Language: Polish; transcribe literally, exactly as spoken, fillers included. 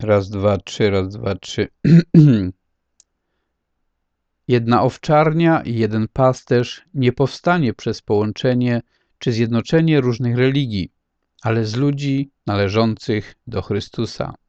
Raz, dwa, trzy, raz, dwa, trzy. Jedna owczarnia i jeden pasterz nie powstanie przez połączenie czy zjednoczenie różnych religii, ale z ludzi należących do Chrystusa.